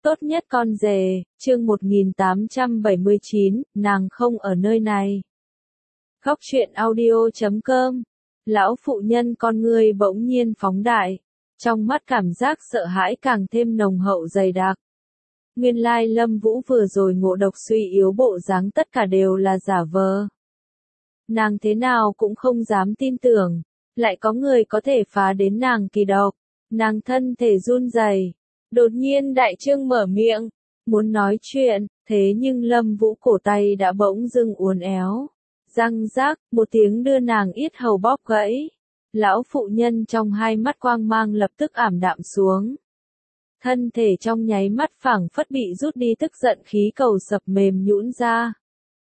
Tốt nhất con rể, chương 1879, nàng không ở nơi này. Góc truyện audio.com. Lão phụ nhân con ngươi bỗng nhiên phóng đại, trong mắt cảm giác sợ hãi càng thêm nồng hậu dày đặc. Nguyên lai Lâm Vũ vừa rồi ngộ độc suy yếu bộ dáng tất cả đều là giả vờ. Nàng thế nào cũng không dám tin tưởng, lại có người có thể phá đến nàng kỳ độc. Nàng thân thể run rẩy, đột nhiên đại trương mở miệng, muốn nói chuyện, thế nhưng Lâm Vũ cổ tay đã bỗng dưng uốn éo. Răng rác, một tiếng đưa nàng yết hầu bóp gãy. Lão phụ nhân trong hai mắt quang mang lập tức ảm đạm xuống. Thân thể trong nháy mắt phảng phất bị rút đi tức giận khí cầu sập mềm nhũn ra.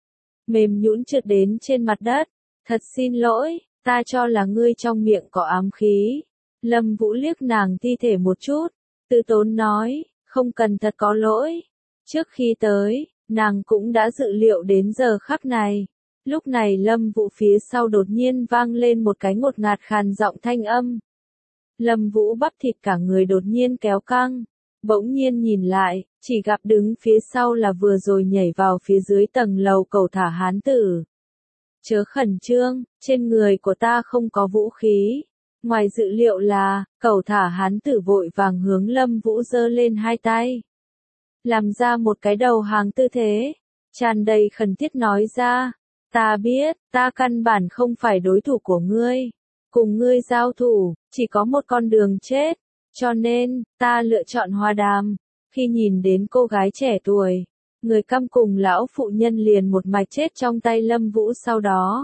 Mềm nhũn trượt đến trên mặt đất. Thật xin lỗi, ta cho là ngươi trong miệng có ám khí. Lâm Vũ liếc nàng thi thể một chút, tự tốn nói, không cần thật có lỗi. Trước khi tới, nàng cũng đã dự liệu đến giờ khắc này. Lúc này Lâm Vũ phía sau đột nhiên vang lên một cái ngột ngạt khàn giọng thanh âm. Lâm Vũ bắp thịt cả người đột nhiên kéo căng, bỗng nhiên nhìn lại, chỉ gặp đứng phía sau là vừa rồi nhảy vào phía dưới tầng lầu cầu thả hán tử. Chớ khẩn trương, trên người của ta không có vũ khí. Ngoài dự liệu là, cầu thả hán tử vội vàng hướng Lâm Vũ giơ lên hai tay. Làm ra một cái đầu hàng tư thế, tràn đầy khẩn thiết nói ra, ta biết, ta căn bản không phải đối thủ của ngươi. Cùng ngươi giao thủ, chỉ có một con đường chết, cho nên, ta lựa chọn hòa đàm. Khi nhìn đến cô gái trẻ tuổi, người căm cùng lão phụ nhân liền một mạch chết trong tay Lâm Vũ sau đó.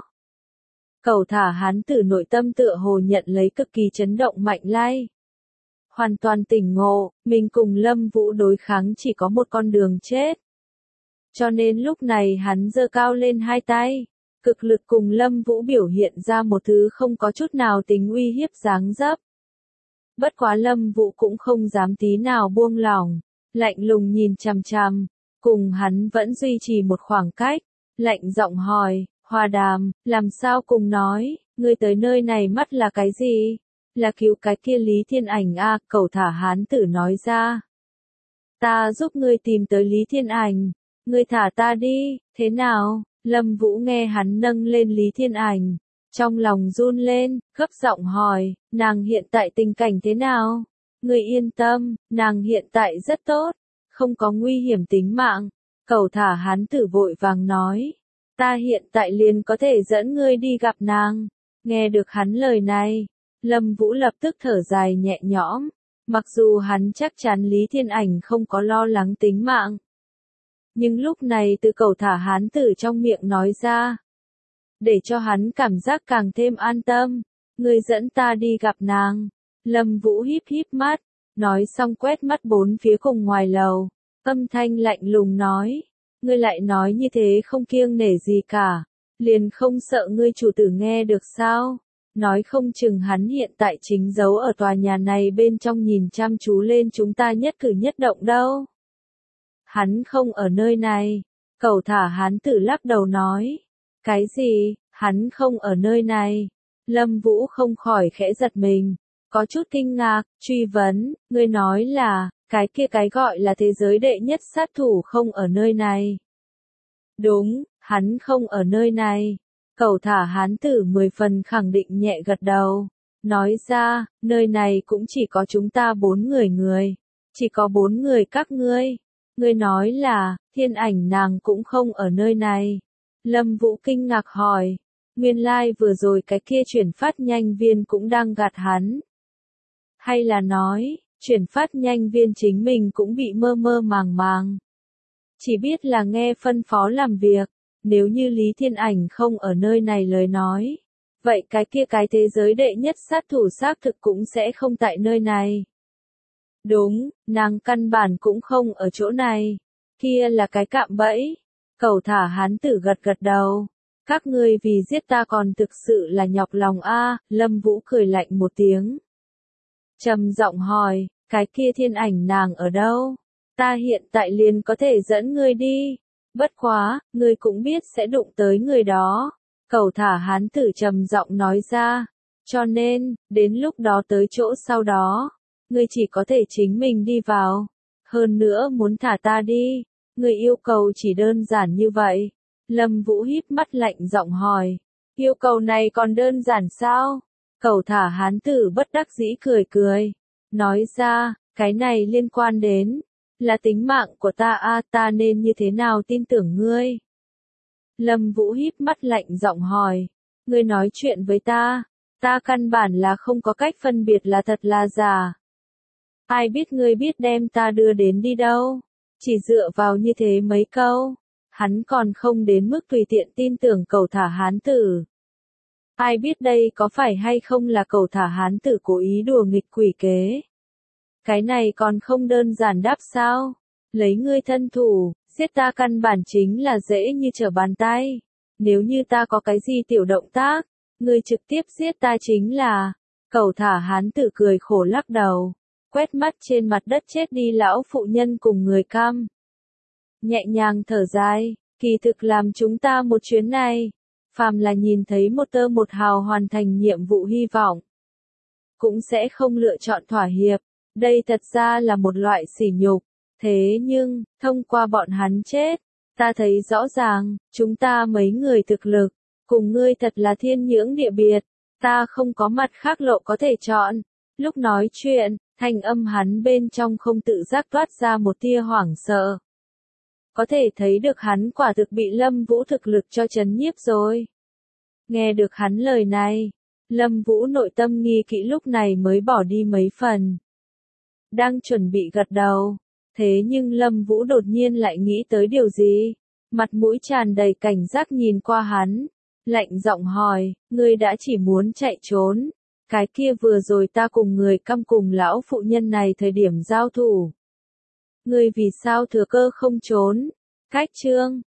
Cầu thả hán tử nội tâm tựa hồ nhận lấy cực kỳ chấn động mạnh lai. Hoàn toàn tỉnh ngộ, mình cùng Lâm Vũ đối kháng chỉ có một con đường chết. Cho nên lúc này hắn giơ cao lên hai tay, cực lực cùng Lâm Vũ biểu hiện ra một thứ không có chút nào tính uy hiếp dáng dấp. Bất quá Lâm Vũ cũng không dám tí nào buông lỏng, lạnh lùng nhìn chằm chằm, cùng hắn vẫn duy trì một khoảng cách, lạnh giọng hỏi, hòa đàm, làm sao cùng nói, ngươi tới nơi này mắt là cái gì? Là cứu cái kia Lý Thiên Ảnh a, cầu thả hán tử nói ra. Ta giúp ngươi tìm tới Lý Thiên Ảnh, ngươi thả ta đi, thế nào? Lâm Vũ nghe hắn nâng lên Lý Thiên Ảnh, trong lòng run lên, gấp giọng hỏi, nàng hiện tại tình cảnh thế nào? Ngươi yên tâm, nàng hiện tại rất tốt, không có nguy hiểm tính mạng. Cầu thả hán tử vội vàng nói, ta hiện tại liền có thể dẫn ngươi đi gặp nàng. Nghe được hắn lời này, Lâm Vũ lập tức thở dài nhẹ nhõm, mặc dù hắn chắc chắn Lý Thiên Ảnh không có lo lắng tính mạng. Nhưng lúc này từ cầu thả hán tử trong miệng nói ra, để cho hắn cảm giác càng thêm an tâm, ngươi dẫn ta đi gặp nàng. Lâm Vũ híp híp mắt, nói xong quét mắt bốn phía cùng ngoài lầu, âm thanh lạnh lùng nói, ngươi lại nói như thế không kiêng nể gì cả, liền không sợ ngươi chủ tử nghe được sao? Nói không chừng hắn hiện tại chính giấu ở tòa nhà này bên trong nhìn chăm chú lên chúng ta nhất cử nhất động đâu. Hắn không ở nơi này. Cầu thả hán tử lắc đầu nói. Cái gì, hắn không ở nơi này? Lâm Vũ không khỏi khẽ giật mình, có chút kinh ngạc, truy vấn, ngươi nói là, cái kia cái gọi là thế giới đệ nhất sát thủ không ở nơi này. Đúng, hắn không ở nơi này. Cầu thả hán tử 10 phần khẳng định nhẹ gật đầu, nói ra, nơi này cũng chỉ có chúng ta 4 người, chỉ có 4 người các ngươi. Ngươi nói là, Thiên Ảnh nàng cũng không ở nơi này. Lâm Vũ kinh ngạc hỏi, nguyên lai vừa rồi cái kia chuyển phát nhanh viên cũng đang gạt hắn. Hay là nói, chuyển phát nhanh viên chính mình cũng bị mơ mơ màng màng. Chỉ biết là nghe phân phó làm việc. Nếu như Lý Thiên Ảnh không ở nơi này lời nói, vậy cái kia cái thế giới đệ nhất sát thủ xác thực cũng sẽ không tại nơi này. Đúng, nàng căn bản cũng không ở chỗ này. Kia là cái cạm bẫy. Cầu thả hán tử gật gật đầu. Các ngươi vì giết ta còn thực sự là nhọc lòng a. Lâm Vũ cười lạnh một tiếng, trầm giọng hỏi, cái kia Thiên Ảnh nàng ở đâu? Ta hiện tại liền có thể dẫn ngươi đi. Bất quá, ngươi cũng biết sẽ đụng tới người đó. Cầu thả hán tử trầm giọng nói ra. Cho nên, đến lúc đó tới chỗ sau đó, ngươi chỉ có thể chính mình đi vào. hơn nữa muốn thả ta đi. Người yêu cầu chỉ đơn giản như vậy. Lâm Vũ híp mắt lạnh giọng hỏi. Yêu cầu này còn đơn giản sao? Cẩu thả hán tử bất đắc dĩ cười cười. Nói ra, cái này liên quan đến là tính mạng của ta a, ta nên như thế nào tin tưởng ngươi? Lâm Vũ híp mắt lạnh giọng hỏi. Ngươi nói chuyện với ta căn bản là không có cách phân biệt là thật là giả. Ai biết ngươi biết đem ta đưa đến đi đâu? Chỉ dựa vào như thế mấy câu, hắn còn không đến mức tùy tiện tin tưởng cẩu thả hán tử. Ai biết đây có phải hay không là cẩu thả hán tử cố ý đùa nghịch quỷ kế? Cái này còn không đơn giản đáp sao? Lấy ngươi thân thủ, giết ta căn bản chính là dễ như trở bàn tay. Nếu như ta có cái gì tiểu động tác, ngươi trực tiếp giết ta chính là. Cẩu thả hán tử cười khổ lắc đầu, quét mắt trên mặt đất chết đi lão phụ nhân cùng người cam. Nhẹ nhàng thở dài, kỳ thực làm chúng ta một chuyến này, phàm là nhìn thấy một tơ một hào hoàn thành nhiệm vụ hy vọng, cũng sẽ không lựa chọn thỏa hiệp. Đây thật ra là một loại sỉ nhục. Thế nhưng, thông qua bọn hắn chết, ta thấy rõ ràng, chúng ta mấy người thực lực, cùng ngươi thật là thiên nhưỡng địa biệt, ta không có mặt khác lộ có thể chọn. Lúc nói chuyện, thanh âm hắn bên trong không tự giác toát ra một tia hoảng sợ. Có thể thấy được hắn quả thực bị Lâm Vũ thực lực cho chấn nhiếp rồi. Nghe được hắn lời này, Lâm Vũ nội tâm nghi kỹ lúc này mới bỏ đi mấy phần. Đang chuẩn bị gật đầu, thế nhưng Lâm Vũ đột nhiên lại nghĩ tới điều gì, mặt mũi tràn đầy cảnh giác nhìn qua hắn, lạnh giọng hỏi, ngươi đã chỉ muốn chạy trốn, cái kia vừa rồi ta cùng người căm cùng lão phụ nhân này thời điểm giao thủ. Ngươi vì sao thừa cơ không trốn? Cách chương